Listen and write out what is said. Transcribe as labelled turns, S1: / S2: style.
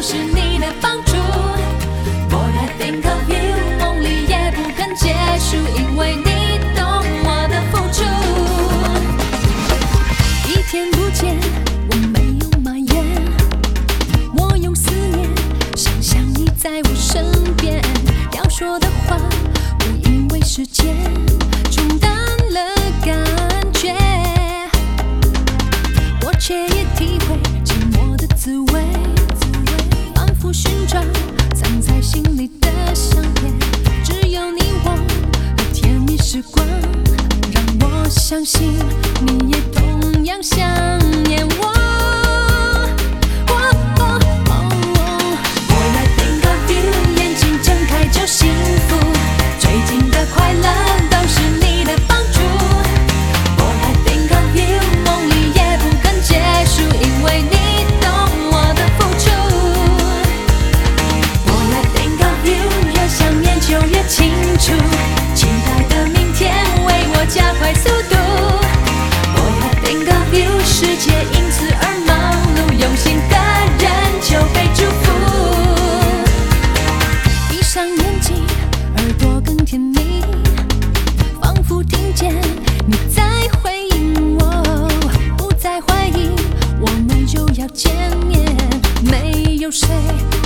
S1: 是你的帮助。Boy, I think of you， 梦里也不肯结束，因为你懂我的付出。一天不见，我没有埋怨，我用思念想象你在我身边。要说的话，不因为时间冲淡了感觉，我却也体会寂寞的滋味，反复寻找藏在心里的相片。只有你我和甜蜜时光，让我相信你也同样想念我。Boy, I think of you， 眼睛睁开就幸福，最近的快乐都是你的帮助。Boy, I think of you， 梦里也不肯结束，因为你懂我的付出。Boy, I think of you， 越想念就越清楚，期待的明天为我加快速度。Boy, I think of you， 世界因此而忙碌，用心的人就被祝福。闭上眼睛，耳朵更甜蜜，仿佛听见你在回应我，不再怀疑我们就要见面。没有谁